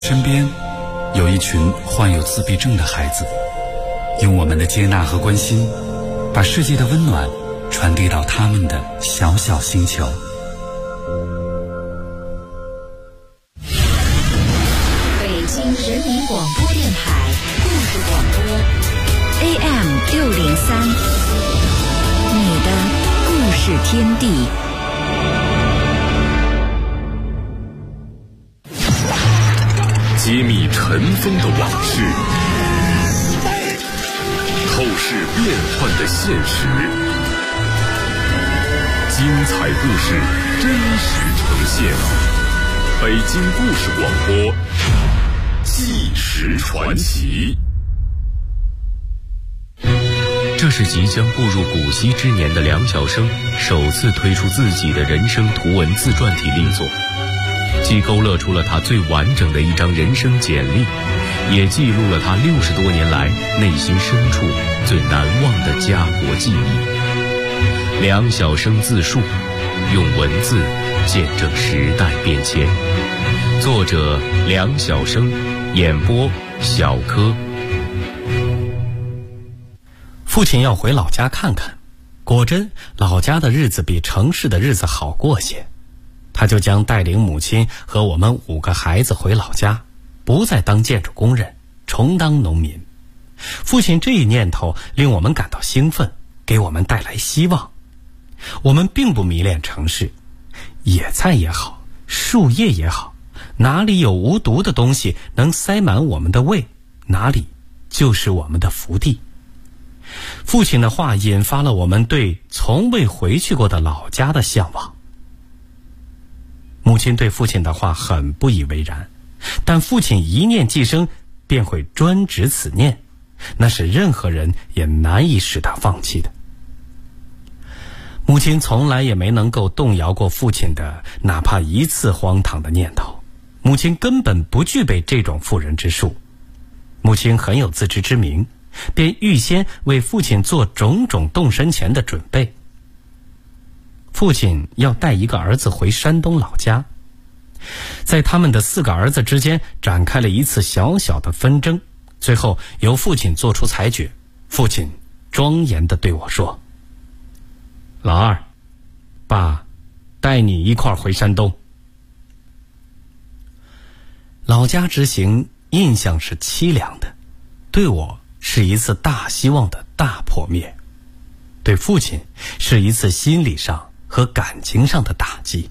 身边有一群患有自闭症的孩子，用我们的接纳和关心，把世界的温暖传递到他们的小小星球。 北京人民广播电台故事广播 AM603，你的故事天地。 揭秘尘封的往事，透视变幻的现实，精彩故事真实呈现。北京故事广播，纪实传奇。 这是即将步入古稀之年的梁晓声首次推出自己的人生图文自传体力作，既勾勒出了他最完整的一张人生简历，也记录了他60多年来内心深处最难忘的家国记忆。梁晓声自述，用文字见证时代变迁。作者梁晓声，演播小柯。 父亲要回老家看看，果真老家的日子比城市的日子好过些。他就将带领母亲和我们5个孩子回老家，不再当建筑工人，重当农民。父亲这一念头令我们感到兴奋，给我们带来希望。我们并不迷恋城市，野菜也好，树叶也好，哪里有无毒的东西能塞满我们的胃，哪里就是我们的福地。父亲的话引发了我们对从未回去过的老家的向往。母亲对父亲的话很不以为然，但父亲一念既生，便会专执此念，那是任何人也难以使他放弃的。母亲从来也没能够动摇过父亲的哪怕一次荒唐的念头，母亲根本不具备这种妇人之术。母亲很有自知之明，便预先为父亲做种种动身前的准备。父亲要带1个儿子回山东老家，在他们的4个儿子之间展开了一次小小的纷争，最后由父亲做出裁决。父亲庄严地对我说：“老二，爸带你一块儿回山东。”老家之行印象是凄凉的，对我是一次大希望的大破灭，对父亲是一次心理上和感情上的打击。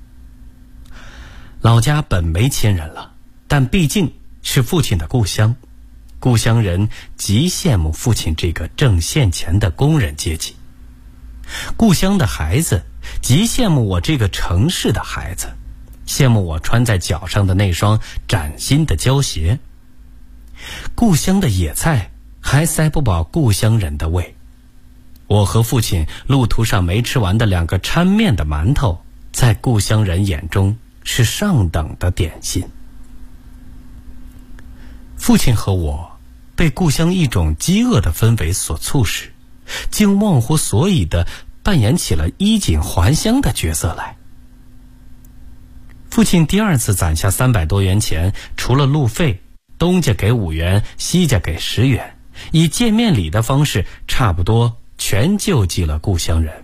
老家本没亲人了，但毕竟是父亲的故乡，故乡人极羡慕父亲这个挣现钱的工人阶级。故乡的孩子极羡慕我这个城市的孩子，羡慕我穿在脚上的那双崭新的胶鞋。故乡的野菜还塞不饱故乡人的胃。我和父亲路途上没吃完的2个掺面的馒头，在故乡人眼中是上等的点心。父亲和我被故乡一种饥饿的氛围所促使，竟忘乎所以地扮演起了衣锦还乡的角色来。父亲第2次攒下300多元钱，除了路费，东家给5元，西家给10元，以见面礼的方式差不多全救济了故乡人。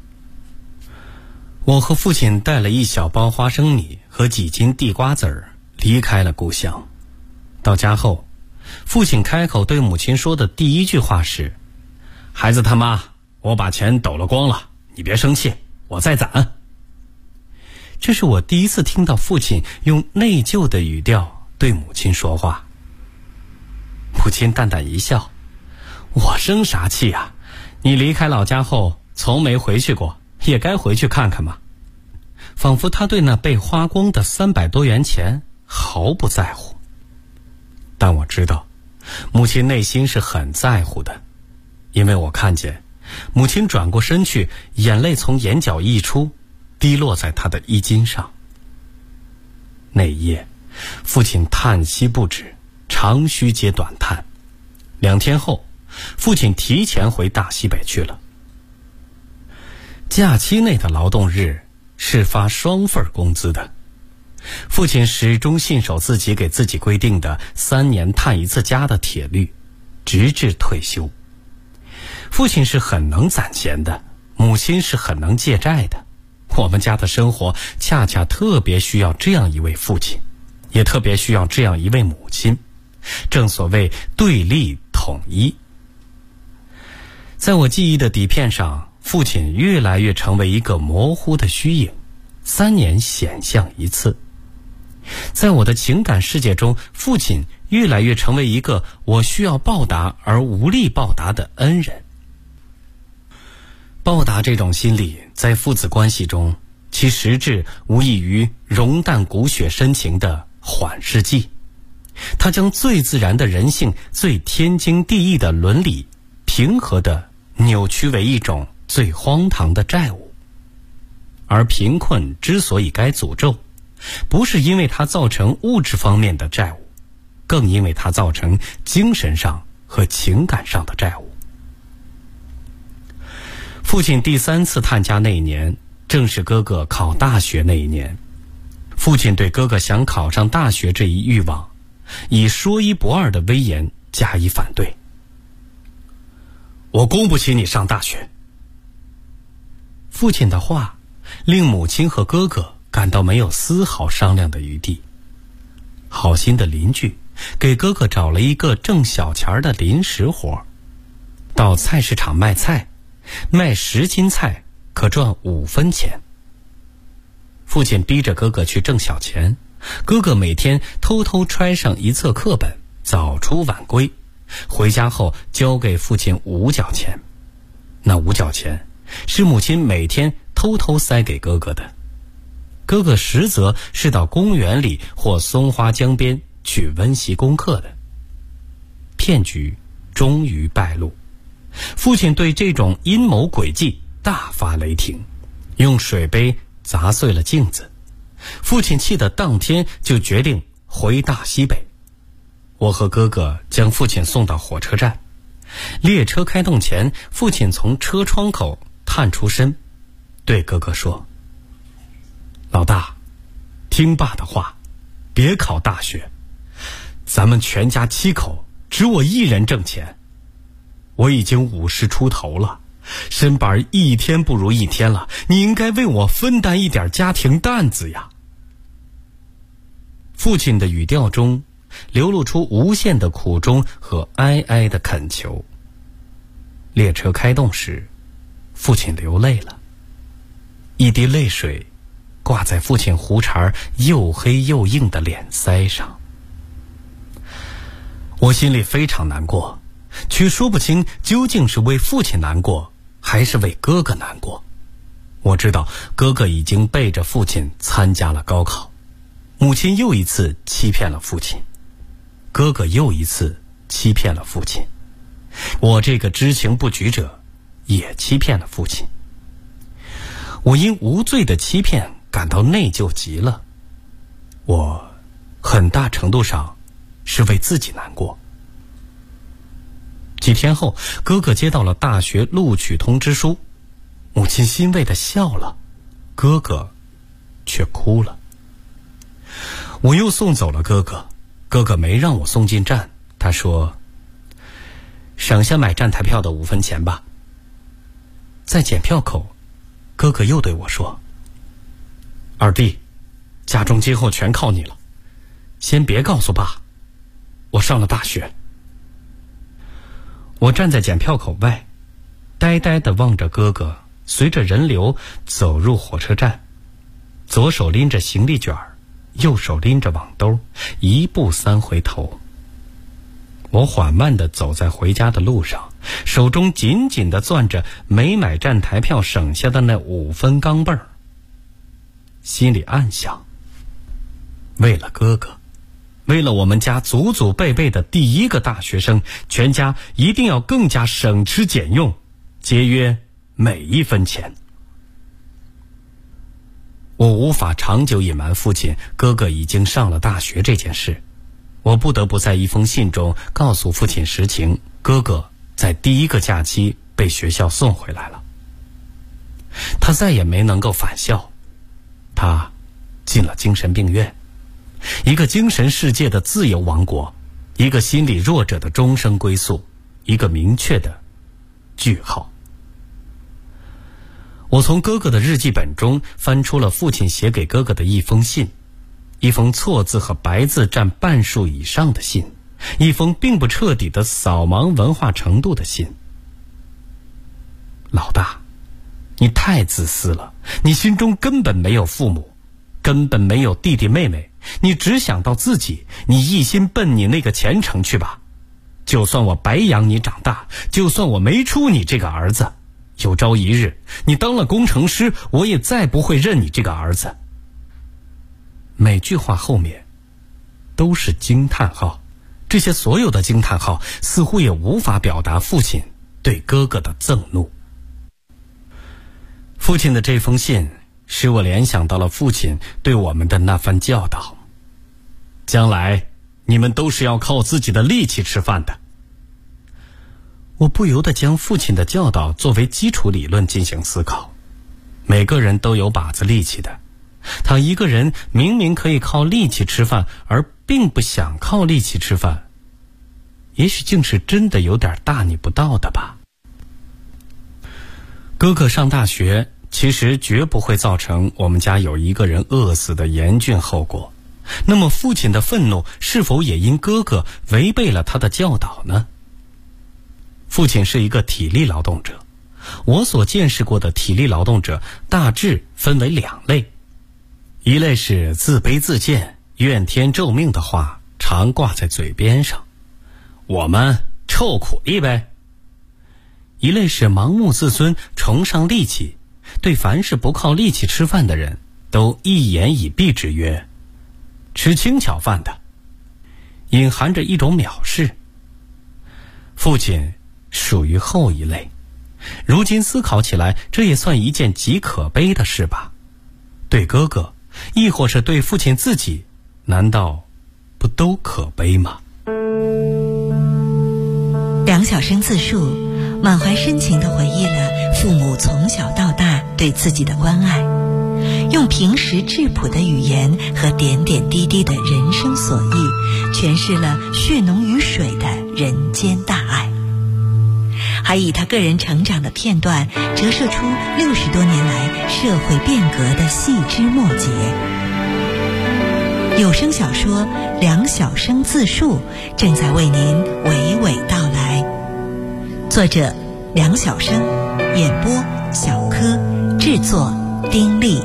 我和父亲带了1小包花生米和几斤地瓜子儿离开了故乡。到家后，父亲开口对母亲说的第一句话是：“孩子他妈，我把钱抖了光了，你别生气，我再攒。”这是我第一次听到父亲用内疚的语调对母亲说话。母亲淡淡一笑：“我生啥气啊？你离开老家后从没回去过，也该回去看看嘛。”仿佛他对那被花光的300多元钱毫不在乎。但我知道母亲内心是很在乎的，因为我看见母亲转过身去，眼泪从眼角溢出，滴落在她的衣襟上。那一夜父亲叹息不止，长吁接短叹。2天后，父亲提前回大西北去了。假期内的劳动日是发双份工资的， 父亲始终信守自己给自己规定的3年探一次家的铁律，直至退休。父亲是很能攒钱的，母亲是很能借债的。我们家的生活恰恰特别需要这样一位父亲，也特别需要这样一位母亲。正所谓对立统一。在我记忆的底片上，父亲越来越成为一个模糊的虚影，3年显现一次。在我的情感世界中，父亲越来越成为一个我需要报答而无力报答的恩人。报答这种心理在父子关系中，其实质无异于溶淡骨血深情的缓释剂。它将最自然的人性、最天经地义的伦理平和地扭曲为一种最荒唐的债务。而贫困之所以该诅咒，不是因为它造成物质方面的债务，更因为它造成精神上和情感上的债务。父亲第3次探家那一年，正是哥哥考大学那一年。父亲对哥哥想考上大学这一欲望，以说一不二的威严加以反对。我供不起你上大学。父亲的话令母亲和哥哥感到没有丝毫商量的余地。好心的邻居给哥哥找了一个挣小钱的临时活，到菜市场卖菜，卖10斤菜可赚5分钱。父亲逼着哥哥去挣小钱，哥哥每天偷偷揣上一册课本，早出晚归，回家后交给父亲5角钱。那5角钱是母亲每天偷偷塞给哥哥的。哥哥实则是到公园里或松花江边去温习功课的。骗局终于败露，父亲对这种阴谋诡计大发雷霆，用水杯砸碎了镜子。父亲气得当天就决定回大西北。我和哥哥将父亲送到火车站，列车开动前，父亲从车窗口探出身，对哥哥说：老大，听爸的话，别考大学，咱们全家7口，只我一人挣钱。我已经50出头了，身板一天不如一天了，你应该为我分担一点家庭担子呀。父亲的语调中流露出无限的苦衷和哀哀的恳求。列车开动时，父亲流泪了，一滴泪水挂在父亲胡茬又黑又硬的脸腮上。我心里非常难过，却说不清究竟是为父亲难过，还是为哥哥难过。我知道哥哥已经背着父亲参加了高考，母亲又一次欺骗了父亲，哥哥又一次欺骗了父亲，我这个知情不举者也欺骗了父亲。我因无罪的欺骗感到内疚极了，我很大程度上是为自己难过。几天后，哥哥接到了大学录取通知书，母亲欣慰地笑了，哥哥却哭了。我又送走了哥哥，哥哥没让我送进站，他说：省下买站台票的5分钱吧。在检票口，哥哥又对我说：二弟，家中今后全靠你了，先别告诉爸，我上了大学。我站在检票口外，呆呆地望着哥哥随着人流走入火车站，左手拎着行李卷，右手拎着网兜，一步3回头。我缓慢地走在回家的路上，手中紧紧地攥着没买站台票省下的那5分钢镚儿，心里暗想：为了哥哥，为了我们家祖祖辈辈的第1个大学生，全家一定要更加省吃俭用，节约每一分钱。我无法长久隐瞒父亲哥哥已经上了大学这件事，我不得不在一封信中告诉父亲实情，哥哥在第1个假期被学校送回来了。他再也没能够返校，他进了精神病院，一个精神世界的自由王国，一个心理弱者的终生归宿，一个明确的句号。我从哥哥的日记本中翻出了父亲写给哥哥的一封信，一封错字和白字占半数以上的信，一封并不彻底的扫盲文化程度的信。老大，你太自私了，你心中根本没有父母，根本没有弟弟妹妹，你只想到自己，你一心奔你那个前程去吧。就算我白养你长大，就算我没出你这个儿子，有朝一日你当了工程师，我也再不会认你这个儿子。每句话后面都是惊叹号，这些所有的惊叹号似乎也无法表达父亲对哥哥的憎怒。父亲的这封信使我联想到了父亲对我们的那番教导：将来你们都是要靠自己的力气吃饭的。我不由得将父亲的教导作为基础理论进行思考。每个人都有把子力气的，他一个人明明可以靠力气吃饭，而并不想靠力气吃饭，也许竟是真的有点大逆不道的吧。哥哥上大学其实绝不会造成我们家有一个人饿死的严峻后果，那么父亲的愤怒是否也因哥哥违背了他的教导呢？父亲是一个体力劳动者，我所见识过的体力劳动者大致分为两类，一类是自卑自贱、怨天咒命的话常挂在嘴边上，我们臭苦力呗；一类是盲目自尊、崇尚力气，对凡是不靠力气吃饭的人都一言以蔽之曰吃轻巧饭的，隐含着一种藐视。父亲属于后一类，如今思考起来，这也算一件极可悲的事吧。对哥哥，亦或是对父亲自己，难道不都可悲吗？ 梁晓声自述，满怀深情地回忆了父母从小到大对自己的关爱，用平实质朴的语言和点点滴滴的人生所遇，诠释了血浓于水的人间大爱，还以他个人成长的片段折射出60多年来社会变革的细枝末节。有声小说《梁晓声自述》正在为您娓娓道来，作者梁晓声，演播小柯，制作丁力。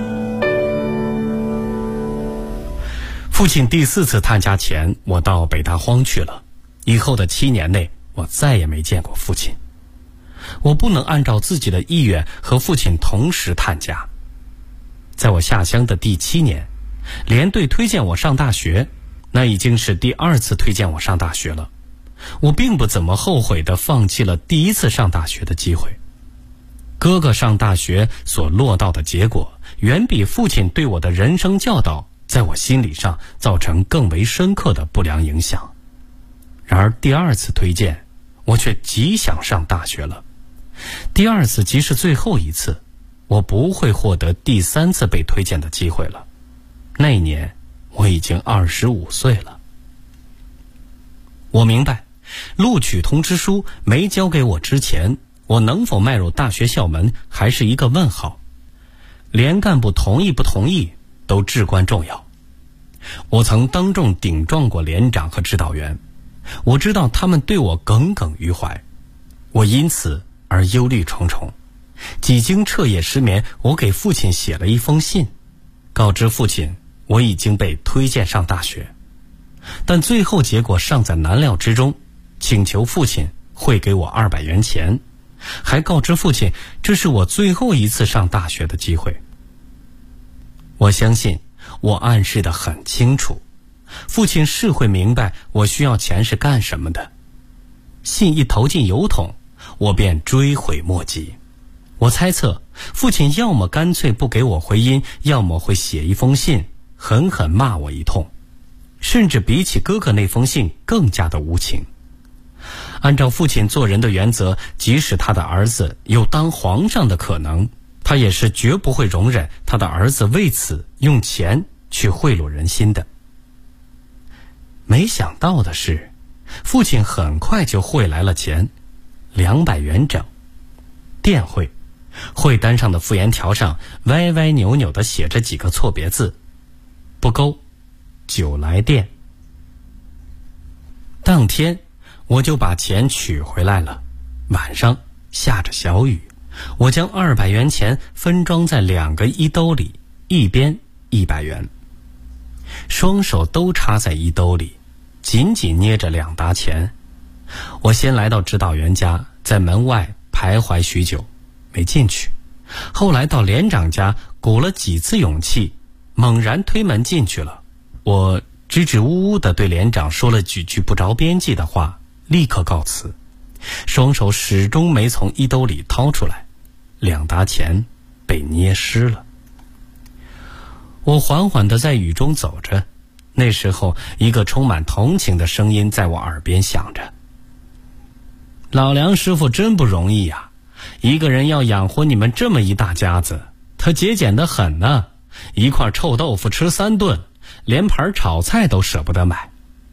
父亲第4次探家前，我到北大荒去了。以后的7年内，我再也没见过父亲。我不能按照自己的意愿和父亲同时探家。在我下乡的第7年，连队推荐我上大学，那已经是第2次推荐我上大学了。我并不怎么后悔地放弃了第1次上大学的机会。哥哥上大学所落到的结果，远比父亲对我的人生教导在我心理上造成更为深刻的不良影响。然而第2次推荐，我却极想上大学了。第2次即是最后一次，我不会获得第3次被推荐的机会了。那一年我已经25岁了。我明白，录取通知书没交给我之前，我能否迈入大学校门还是一个问号。连干部同意不同意都至关重要。我曾当众顶撞过连长和指导员，我知道他们对我耿耿于怀，我因此而忧虑重重。几经彻夜失眠，我给父亲写了一封信，告知父亲我已经被推荐上大学，但最后结果尚在难料之中，请求父亲汇给我200元钱，还告知父亲这是我最后一次上大学的机会。我相信我暗示得很清楚，父亲是会明白我需要钱是干什么的。信一投进邮筒，我便追悔莫及。我猜测父亲要么干脆不给我回音，要么会写一封信狠狠骂我一通，甚至比起哥哥那封信更加的无情。按照父亲做人的原则，即使他的儿子有当皇上的可能，他也是绝不会容忍他的儿子为此用钱去贿赂人心的。没想到的是，父亲很快就汇来了钱，200元整。电汇，汇单上的复言条上歪歪扭扭地写着几个错别字：不勾，久来电。当天我就把钱取回来了。晚上下着小雨，我将200元钱分装在2个衣兜里，一边100元，双手都插在衣兜里，紧紧捏着2沓钱。我先来到指导员家，在门外徘徊许久，没进去。后来到连长家，鼓了几次勇气，猛然推门进去了。我支支吾吾地对连长说了几句不着边际的话，立刻告辞，双手始终没从衣兜里掏出来，2沓钱被捏湿了。我缓缓地在雨中走着，那时候一个充满同情的声音在我耳边响着：老梁师傅真不容易呀，一个人要养活你们这么一大家子，他节俭得很呢，一块臭豆腐吃3顿，连盘炒菜都舍不得买。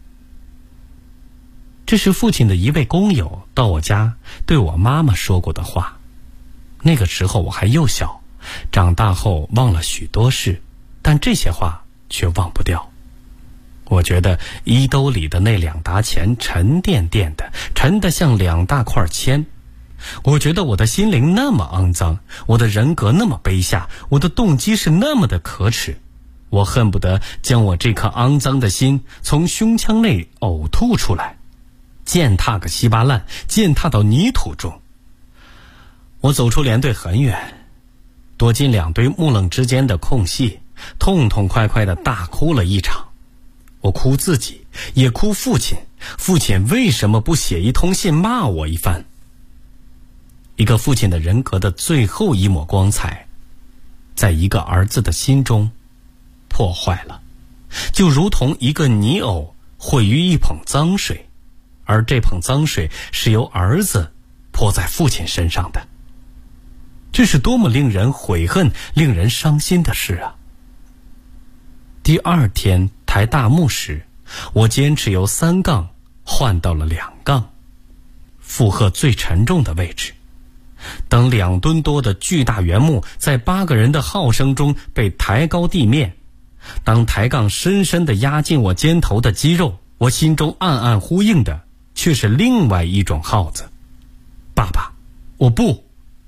这是父亲的一位工友到我家对我妈妈说过的话。那个时候我还幼小，长大后忘了许多事，但这些话却忘不掉。我觉得衣兜里的那2沓钱沉甸甸的，沉得像2大块铅。我觉得我的心灵那么肮脏，我的人格那么卑下，我的动机是那么的可耻，我恨不得将我这颗肮脏的心从胸腔内呕吐出来，践踏个稀巴烂，践踏到泥土中。我走出连队很远，躲进2堆木楞之间的空隙，痛痛快快地大哭了一场。我哭自己，也哭父亲。父亲为什么不写一通信骂我一番？一个父亲的人格的最后一抹光彩，在一个儿子的心中破坏了，就如同一个泥偶毁于一捧脏水，而这捧脏水是由儿子泼在父亲身上的。这是多么令人悔恨、令人伤心的事啊！第2天抬大木时，我坚持由3杠换到了2杠，负荷最沉重的位置。当2吨多的巨大原木在8个人的号声中被抬高地面，当抬杠深深地压进我肩头的肌肉，我心中暗暗呼应的却是另外一种号子：爸爸，我不。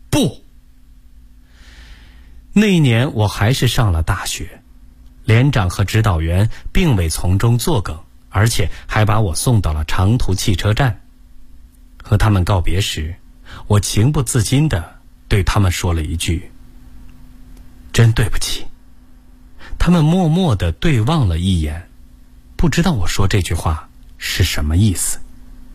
那一年我还是上了大学，连长和指导员并未从中作梗，而且还把我送到了长途汽车站。和他们告别时，我情不自禁地对他们说了一句：真对不起。他们默默地对望了一眼，不知道我说这句话是什么意思。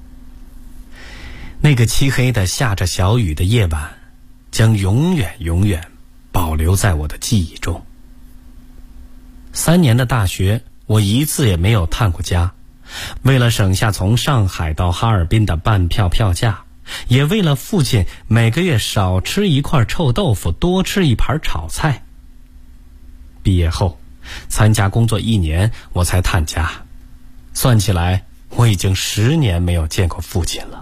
那个漆黑的下着小雨的夜晚，将永远保留在我的记忆中。3年的大学，我一次也没有探过家。为了省下从上海到哈尔滨的半票票价，也为了父亲每个月少吃一块臭豆腐，多吃一盘炒菜。毕业后参加工作1年，我才探家。算起来，我已经10年没有见过父亲了。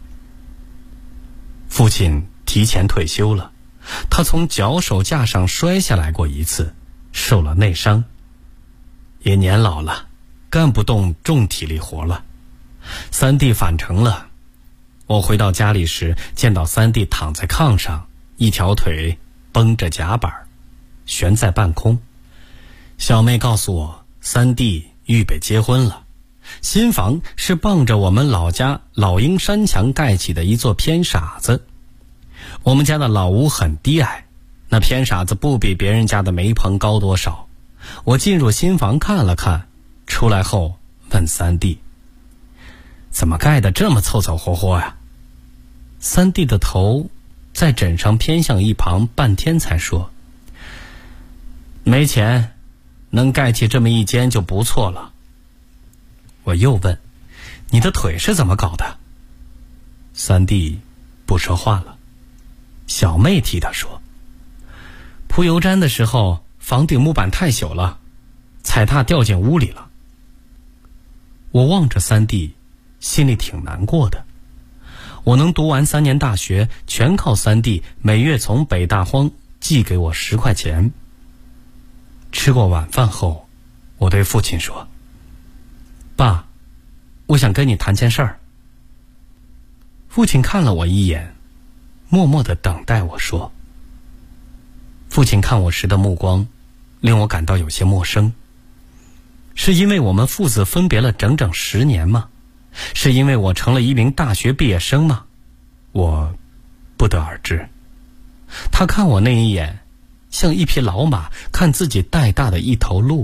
父亲提前退休了，他从脚手架上摔下来过一次，受了内伤，也年老了，干不动重体力活了。3弟返程了，我回到家里时，见到3弟躺在炕上，一条腿绷着夹板，悬在半空。小妹告诉我，3弟预备结婚了，新房是傍着我们老家老鹰山墙盖起的一座偏傻子。我们家的老屋很低矮，那偏傻子不比别人家的煤棚高多少。我进入新房看了看，出来后问3弟：怎么盖得这么凑凑合合呀？3弟的头在枕上偏向一旁，半天才说：没钱，能盖起这么一间就不错了。我又问：你的腿是怎么搞的？3弟不说话了。小妹替他说：铺油毡的时候，房顶木板太朽了， 踩踏掉进屋里了。我望着三弟，心里挺难过的。我能读完3年大学，全靠三弟每月从北大荒寄给我10块钱。吃过晚饭后，我对父亲说：“爸，我想跟你谈件事儿。”父亲看了我一眼，默默地等待我说。父亲看我时的目光令我感到有些陌生。是因为我们父子分别了整整10年吗？是因为我成了一名大学毕业生吗？我不得而知。他看我那一眼，像一匹老马看自己带大的一头鹿。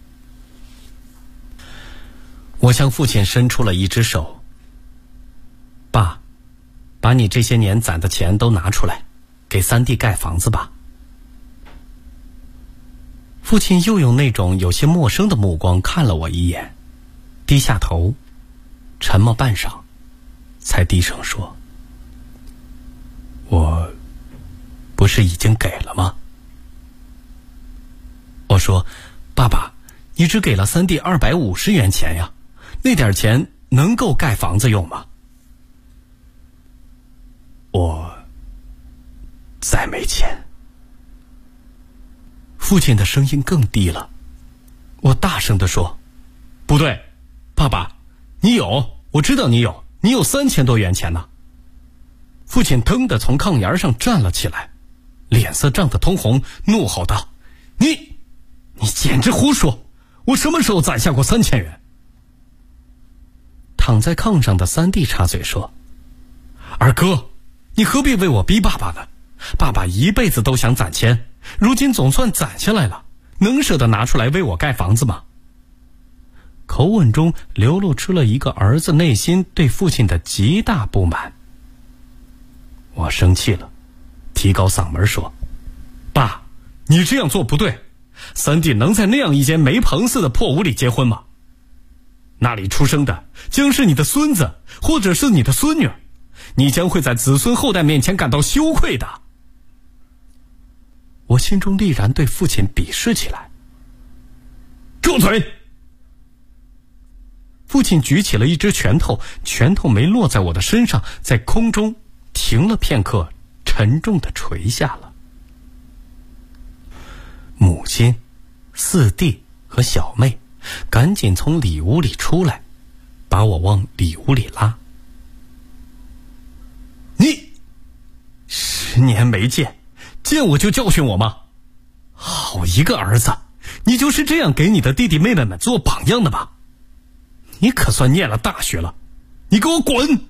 我向父亲伸出了一只手：“爸，把你这些年攒的钱都拿出来，给三弟盖房子吧。”父亲又用那种有些陌生的目光看了我一眼，低下头，沉默半晌，才低声说：“我不是已经给了吗？”我说：“爸爸，你只给了三弟250元钱呀，那点钱能够盖房子用吗？”我再没钱。父亲的声音更低了。我大声地说：“不对，爸爸，你有，我知道你有3000多元钱呢。”父亲腾地从炕沿上站了起来，脸色涨得通红，怒吼道：“你简直胡说！我什么时候攒下过3000元？”躺在炕上的三弟插嘴说：“二哥，你何必为我逼爸爸呢？爸爸一辈子都想攒钱，如今总算攒下来了，能舍得拿出来为我盖房子吗？”口吻中流露出了一个儿子内心对父亲的极大不满。我生气了，提高嗓门说：“爸，你这样做不对，三弟能在那样一间没棚似的破屋里结婚吗？那里出生的将是你的孙子，或者是你的孙女，你将会在子孙后代面前感到羞愧的。”我心中立然对父亲鄙视起来。住嘴！父亲举起了一只拳头，拳头没落在我的身上，在空中停了片刻，沉重地垂下了。母亲、四弟和小妹赶紧从里屋里出来，把我往里屋里拉。你10年没见，见我就教训我吗？好一个儿子，你就是这样给你的弟弟妹妹们做榜样的吧？你可算念了大学了，你给我滚！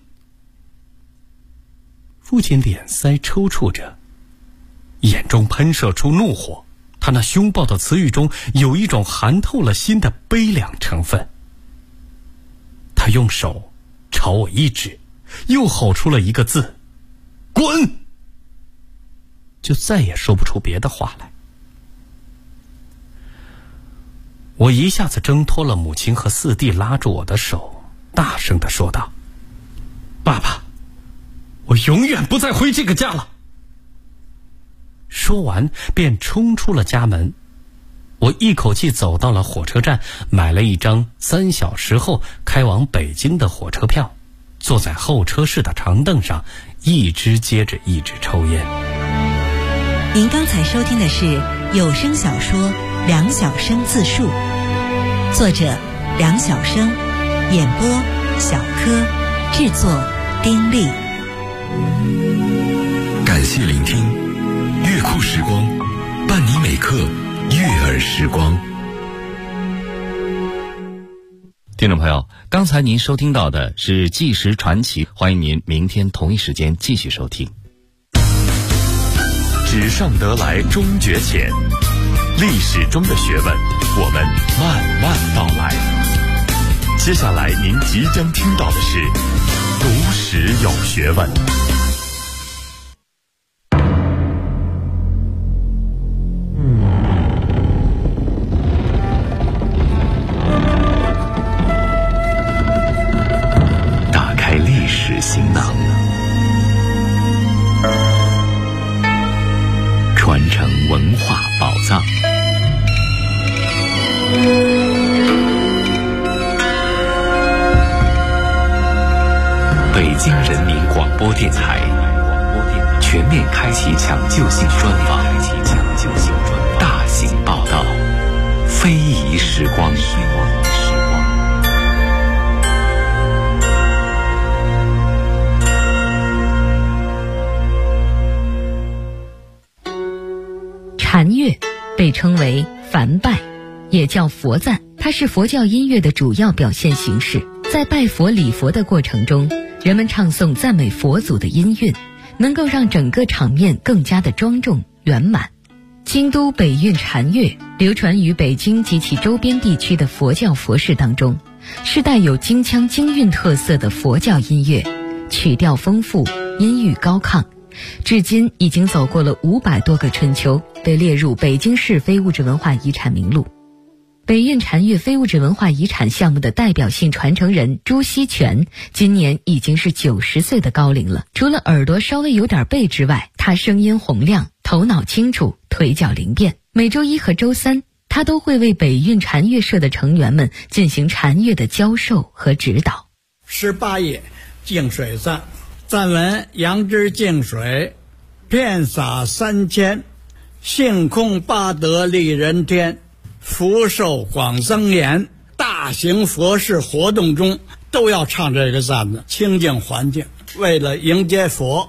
父亲脸腮抽搐着，眼中喷射出怒火，他那凶暴的词语中有一种寒透了心的悲凉成分。他用手朝我一指，又吼出了一个字：“滚！”就再也说不出别的话来。我一下子挣脱了母亲和四弟拉住我的手，大声地说道：“爸爸，我永远不再回这个家了。”说完便冲出了家门。我一口气走到了火车站，买了一张3小时后开往北京的火车票，坐在候车室的长凳上，一支接着一支抽烟。 您刚才收听的是有声小说《梁晓声自述》，作者梁晓声，演播小柯，制作丁力。 感谢聆听，乐库时光，伴你每刻悦耳时光。 听众朋友，刚才您收听到的是纪实传奇，欢迎您明天同一时间继续收听。 纸上得来终觉浅，历史中的学问，我们慢慢道来。接下来您即将听到的是读史有学问。打开历史行囊，传承文化宝藏。 京人民广播电台全面开启抢救性专访，大型报道，非遗时光。 禅乐被称为梵拜，也叫佛赞，它是佛教音乐的主要表现形式。在拜佛礼佛的过程中，人们唱诵赞美佛祖的音韵，能够让整个场面更加的庄重圆满。京都北韵禅乐流传于北京及其周边地区的佛教佛事当中，是带有京腔京韵特色的佛教音乐，曲调丰富，音域高亢，至今已经走过了500多个春秋，被列入北京市非物质文化遗产名录。北韵禅乐非物质文化遗产项目的代表性传承人朱锡全今年已经是90岁的高龄了。除了耳朵稍微有点背之外，他声音洪亮，头脑清楚，腿脚灵便。每周1和周3，他都会为北韵禅乐社的成员们进行禅乐的教授和指导。 18页净水赞，赞文：杨枝净水，遍洒3000，性空八德利人天，福寿广增延。大型佛事活动中都要唱这个赞的，清净环境，为了迎接佛。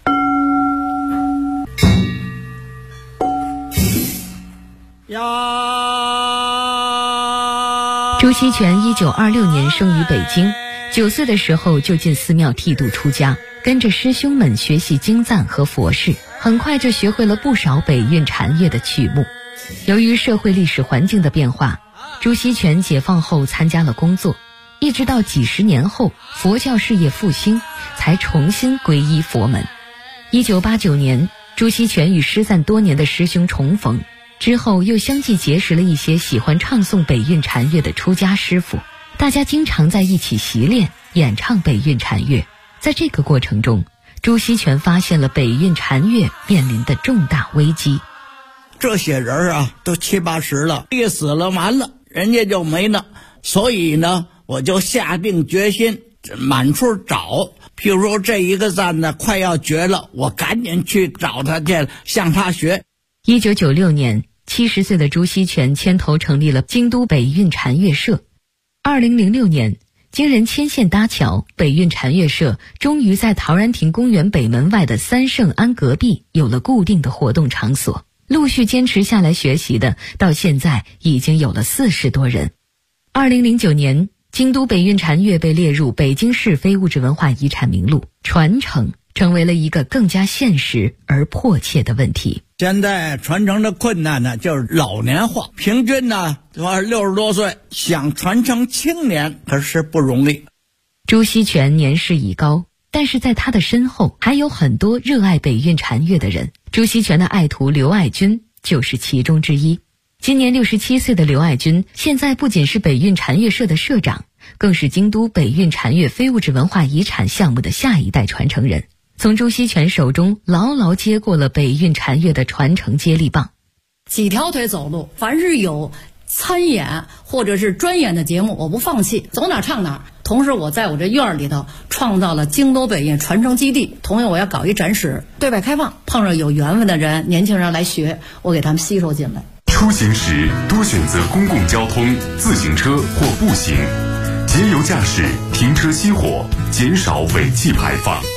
朱锡全1926年生于北京，9岁的时候就进寺庙剃度出家，跟着师兄们学习经赞和佛事，很快就学会了不少北韵禅乐的曲目。由于社会历史环境的变化，朱锡全解放后参加了工作，一直到几十年后佛教事业复兴，才重新皈依佛门。1989年，朱锡全与失散多年的师兄重逢，之后又相继结识了一些喜欢唱诵北韵禅乐的出家师傅，大家经常在一起习练演唱北韵禅乐。在这个过程中，朱锡全发现了北韵禅乐面临的重大危机。 这些人啊，都70、80了，一死了完了，人家就没了。所以呢，我就下定决心满处找。譬如说这一个赞呢快要绝了，我赶紧去找他去，向他学。 1996年，70岁的朱锡全牵头成立了京都北韵禅乐社。2006年，经人牵线搭桥，北韵禅乐社终于在陶然亭公园北门外的三圣庵隔壁有了固定的活动场所。陆续坚持下来学习的，到现在已经有了40多人。2009年，京都北韵禅乐被列入北京市非物质文化遗产名录，传承成为了一个更加现实而迫切的问题。 现在传承的困难呢，就是老年化，平均呢60多岁，想传承青年可是不容易。 朱锡全年事已高，但是在他的身后还有很多热爱北韵禅乐的人。朱锡全的爱徒刘爱军就是其中之一。今年67岁的刘爱军，现在不仅是北韵禅乐社的社长，更是京都北韵禅乐非物质文化遗产项目的下一代传承人，从朱锡全手中牢牢接过了北韵禅乐的传承接力棒。 几条腿走路，凡是有参演或者是专演的节目，我不放弃，走哪唱哪。同时我在我这院里头创造了京都北韵传承基地，同样我要搞一展示，对外开放，碰上有缘分的人，年轻人来学，我给他们吸收进来。 出行时多选择公共交通、自行车或步行，节油驾驶，停车熄火，减少尾气排放。